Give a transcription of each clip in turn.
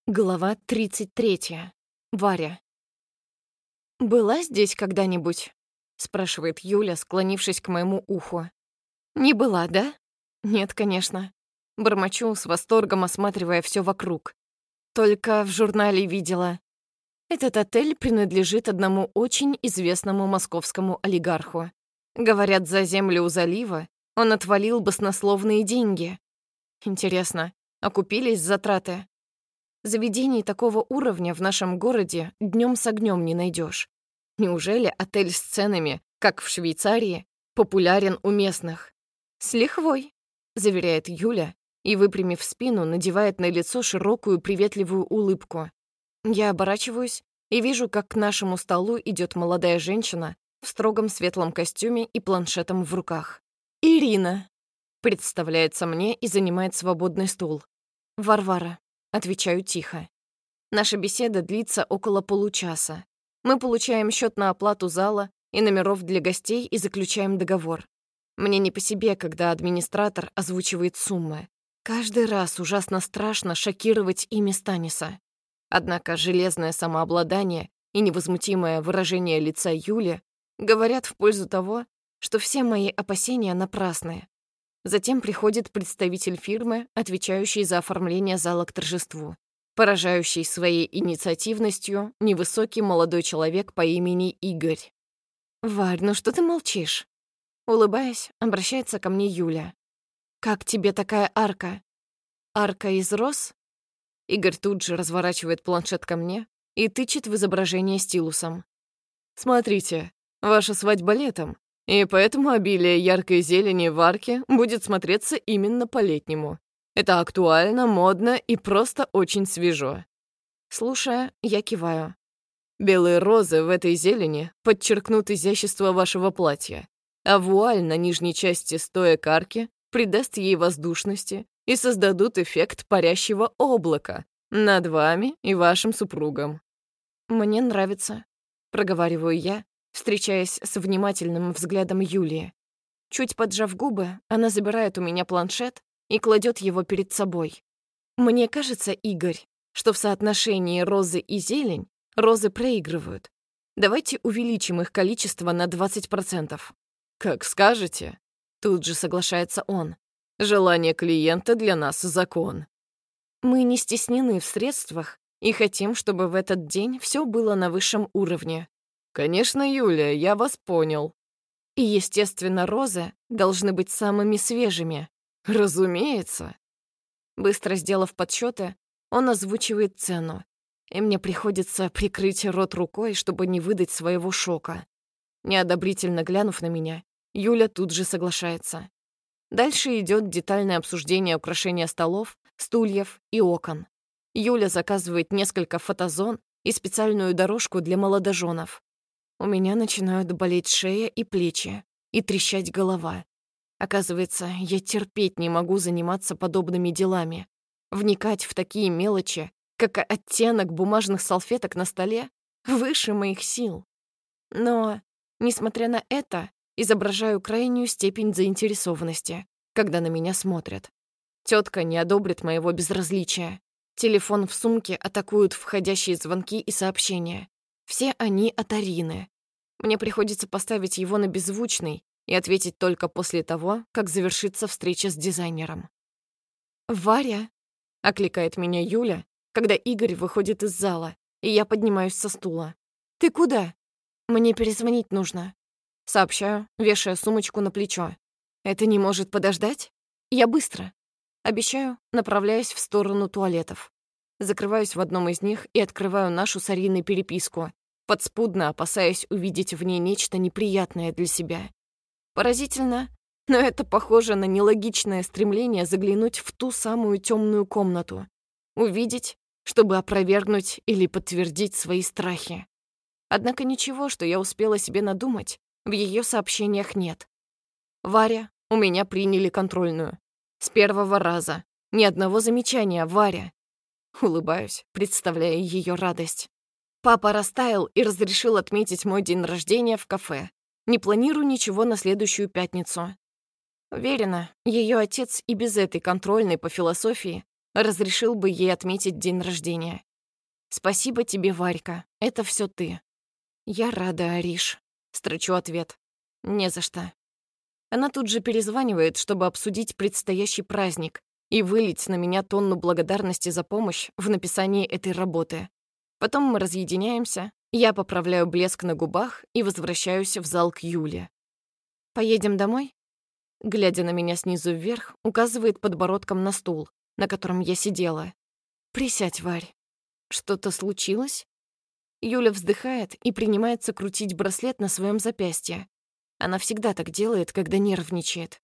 Глава 33. Варя. «Была здесь когда-нибудь?» — спрашивает Юля, склонившись к моему уху. «Не была, да?» «Нет, конечно». Бормочу, с восторгом осматривая все вокруг. Только в журнале видела. Этот отель принадлежит одному очень известному московскому олигарху. Говорят, за землю у залива он отвалил баснословные деньги. Интересно, окупились затраты? Заведений такого уровня в нашем городе днем с огнем не найдешь. Неужели отель с ценами, как в Швейцарии, популярен у местных? «С лихвой», — заверяет Юля и, выпрямив спину, надевает на лицо широкую приветливую улыбку. Я оборачиваюсь и вижу, как к нашему столу идет молодая женщина в строгом светлом костюме и планшетом в руках. «Ирина», — представляется мне и занимает свободный стул. «Варвара». Отвечаю тихо. Наша беседа длится около получаса. Мы получаем счет на оплату зала и номеров для гостей и заключаем договор. Мне не по себе, когда администратор озвучивает суммы. Каждый раз ужасно страшно шокировать ими Станиса. Однако железное самообладание и невозмутимое выражение лица Юли говорят в пользу того, что все мои опасения напрасны. Затем приходит представитель фирмы, отвечающий за оформление зала к торжеству. Поражающий своей инициативностью невысокий молодой человек по имени Игорь. «Варь, ну что ты молчишь?» Улыбаясь, обращается ко мне Юля. «Как тебе такая арка?» «Арка из роз?» Игорь тут же разворачивает планшет ко мне и тычет в изображение стилусом. «Смотрите, ваша свадьба летом. И поэтому обилие яркой зелени в арке будет смотреться именно по-летнему. Это актуально, модно и просто очень свежо». Слушая, я киваю. Белые розы в этой зелени подчеркнут изящество вашего платья, а вуаль на нижней части стоек арки придаст ей воздушности и создадут эффект парящего облака над вами и вашим супругом. «Мне нравится», — проговариваю я, встречаясь с внимательным взглядом Юлии. Чуть поджав губы, она забирает у меня планшет и кладет его перед собой. «Мне кажется, Игорь, что в соотношении розы и зелень розы проигрывают. Давайте увеличим их количество на 20%. «Как скажете», — тут же соглашается он. «Желание клиента для нас закон». Мы не стеснены в средствах и хотим, чтобы в этот день все было на высшем уровне. «Конечно, Юлия, я вас понял». И, естественно, розы должны быть самыми свежими. «Разумеется». Быстро сделав подсчеты, он озвучивает цену, и мне приходится прикрыть рот рукой, чтобы не выдать своего шока. Неодобрительно глянув на меня, Юля тут же соглашается. Дальше идет детальное обсуждение украшения столов, стульев и окон. Юля заказывает несколько фотозон и специальную дорожку для молодоженов. У меня начинают болеть шея и плечи, и трещать голова. Оказывается, я терпеть не могу заниматься подобными делами. Вникать в такие мелочи, как оттенок бумажных салфеток на столе, выше моих сил. Но, несмотря на это, изображаю крайнюю степень заинтересованности, когда на меня смотрят. Тетка не одобрит моего безразличия. Телефон в сумке атакуют входящие звонки и сообщения. Все они от Арины. Мне приходится поставить его на беззвучный и ответить только после того, как завершится встреча с дизайнером. «Варя», — окликает меня Юля, когда Игорь выходит из зала, и я поднимаюсь со стула. «Ты куда?» «Мне перезвонить нужно», — сообщаю, вешая сумочку на плечо. «Это не может подождать? Я быстро». Обещаю, направляясь в сторону туалетов. Закрываюсь в одном из них и открываю нашу с Ариной переписку, подспудно опасаясь увидеть в ней нечто неприятное для себя. Поразительно, но это похоже на нелогичное стремление заглянуть в ту самую темную комнату, увидеть, чтобы опровергнуть или подтвердить свои страхи. Однако ничего, что я успела себе надумать, в ее сообщениях нет. «Варя, у меня приняли контрольную. С первого раза. Ни одного замечания, Варя». Улыбаюсь, представляя ее радость. Папа растаял и разрешил отметить мой день рождения в кафе. Не планирую ничего на следующую пятницу. Уверена, ее отец и без этой контрольной по философии разрешил бы ей отметить день рождения. Спасибо тебе, Варька, это все ты. Я рада, Ариш. Строчу ответ. Не за что. Она тут же перезванивает, чтобы обсудить предстоящий праздник и вылить на меня тонну благодарности за помощь в написании этой работы. Потом мы разъединяемся, я поправляю блеск на губах и возвращаюсь в зал к Юле. «Поедем домой?» Глядя на меня снизу вверх, указывает подбородком на стул, на котором я сидела. «Присядь, Варь. Что-то случилось?» Юля вздыхает и принимается крутить браслет на своем запястье. Она всегда так делает, когда нервничает.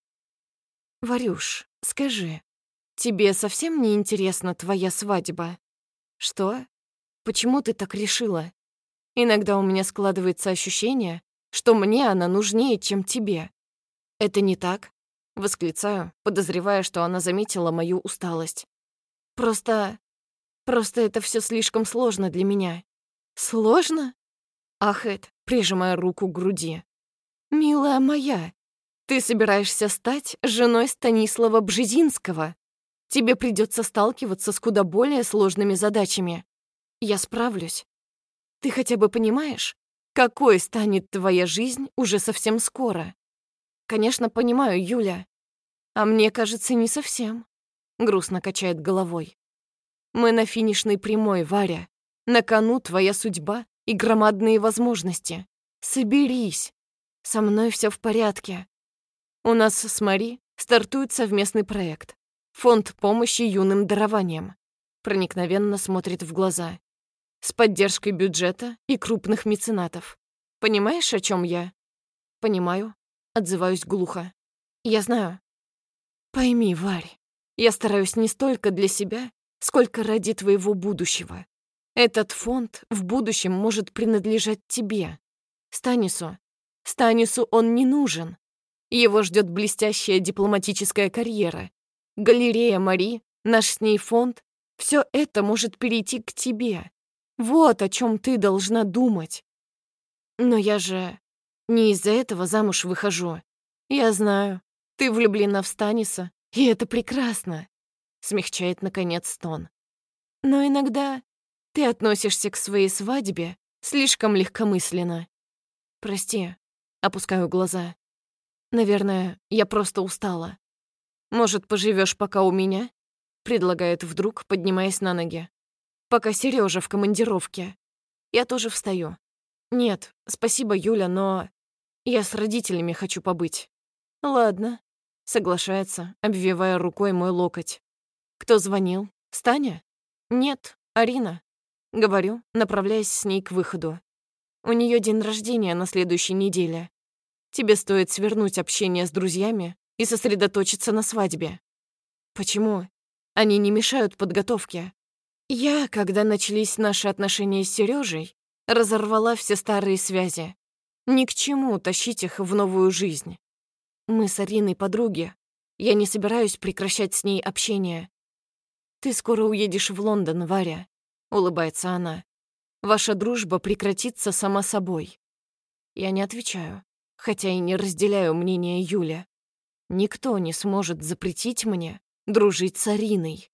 «Варюш, скажи, тебе совсем не интересна твоя свадьба?» «Что? Почему ты так решила? Иногда у меня складывается ощущение, что мне она нужнее, чем тебе. Это не так?» Восклицаю, подозревая, что она заметила мою усталость. Просто это все слишком сложно для меня». «Сложно?» Ахает, прижимая руку к груди. «Милая моя, ты собираешься стать женой Станислава Бжезинского. Тебе придется сталкиваться с куда более сложными задачами. Я справлюсь. Ты хотя бы понимаешь, какой станет твоя жизнь уже совсем скоро?» «Конечно, понимаю, Юля. А мне кажется, не совсем», — грустно качает головой. «Мы на финишной прямой, Варя. На кону твоя судьба и громадные возможности. Соберись. Со мной все в порядке. У нас с Мари стартует совместный проект. Фонд помощи юным дарованиям. Проникновенно смотрит в глаза. С поддержкой бюджета и крупных меценатов. Понимаешь, о чем я?» «Понимаю», — отзываюсь глухо. «Я знаю». «Пойми, Варь, я стараюсь не столько для себя, сколько ради твоего будущего. Этот фонд в будущем может принадлежать тебе. Станису он не нужен. Его ждет блестящая дипломатическая карьера. Галерея Мари, наш с ней фонд — все это может перейти к тебе. Вот о чем ты должна думать. Но я же не из-за этого замуж выхожу. Я знаю, ты влюблена в Станиса, и это прекрасно», — смягчает, наконец, тон. «Но иногда ты относишься к своей свадьбе слишком легкомысленно. Прости», — опускаю глаза. «Наверное, я просто устала. Может, поживешь пока у меня?» — предлагает вдруг, поднимаясь на ноги. «Пока Сережа в командировке. Я тоже встаю. Нет, спасибо, Юля, но я с родителями хочу побыть». «Ладно», — соглашается, обвивая рукой мой локоть. «Кто звонил? Станя?» «Нет, Арина», — говорю, направляясь с ней к выходу. «У нее день рождения на следующей неделе. Тебе стоит свернуть общение с друзьями и сосредоточиться на свадьбе». «Почему? Они не мешают подготовке. Я, когда начались наши отношения с Сережей, разорвала все старые связи. Ни к чему тащить их в новую жизнь. Мы с Ариной подруги. Я не собираюсь прекращать с ней общение. Ты скоро уедешь в Лондон, Варя», — улыбается она. «Ваша дружба прекратится сама собой». Я не отвечаю, хотя и не разделяю мнение Юли. Никто не сможет запретить мне дружить с Ариной.